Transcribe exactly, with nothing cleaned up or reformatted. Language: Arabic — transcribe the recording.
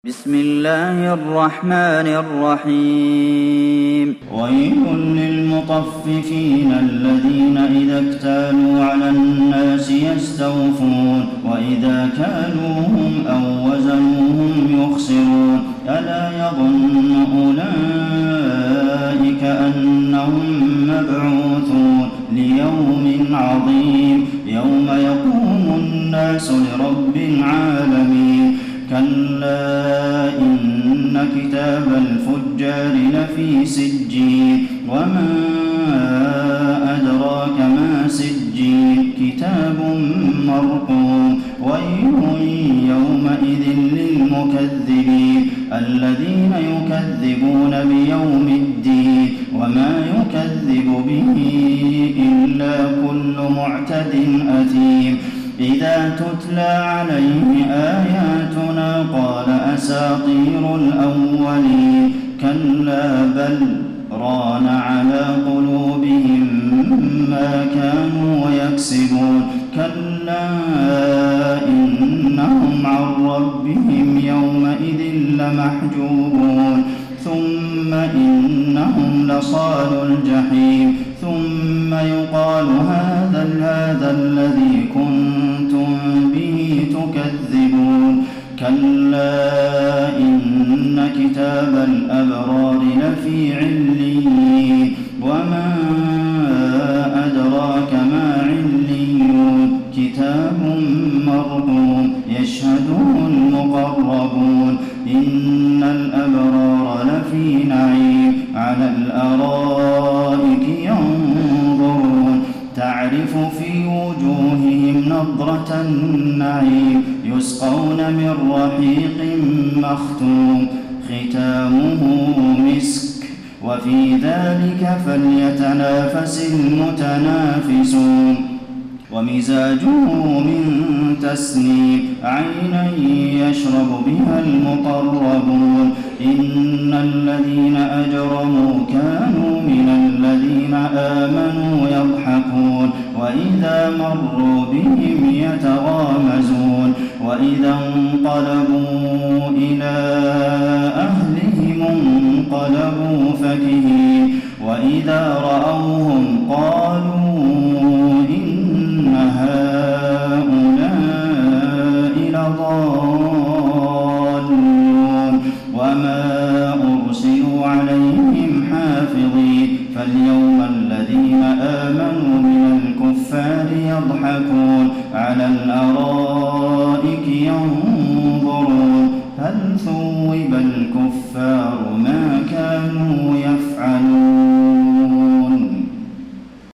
بسم الله الرحمن الرحيم ويل للمطففين الذين إذا اكتالوا على الناس يستوفون وإذا كالوهم أو وزنوهم يخسرون ألا يظن أولئك أنهم مبعوثون ليوم عظيم يوم يقوم الناس لرب العالمين كلا إن كتاب الفجار لفي سجين وما أدراك ما سجين كتاب مرقوم ويل يومئذ للمكذبين الذين يكذبون بيوم الدين وما يكذب به إلا كل معتد أثيم إذا تتلى عليه آياتنا قال أساطير الأولين كلا بل ران على قلوبهم ما كانوا يكسبون كلا إنهم عن ربهم يومئذ لمحجوبون ثم إنهم لصالوا الجحيم ثم يقال هذا هذا الذي كنتم به تكذبون كلا إن كتاب الأبرار لفي عليين وما أدراك ما عليون كتاب مرقوم يشهده المقربون إن الأبرار لفي نعيم على الأرائك ينظرون تعرف في وجوههم نضرة النعيم يسقون من رحيق مختوم ختامه مسك وفي ذلك فليتنافس المتنافسون ومزاجه من تسنيم عينا يشرب بها المقربون إن الذين أجرموا كانوا من الذين آمنوا يضحكون وإذا مروا بهم يتغامزون وإذا انقلبوا إلى أهلهم انقلبوا فكهين وإذا رأوهم قالوا إن هؤلاء لضالون وما أرسلوا عليهم حافظين فاليوم الذين آمنوا من الكفار يضحكون على الأرائك ينظرون هل ثوب الكفار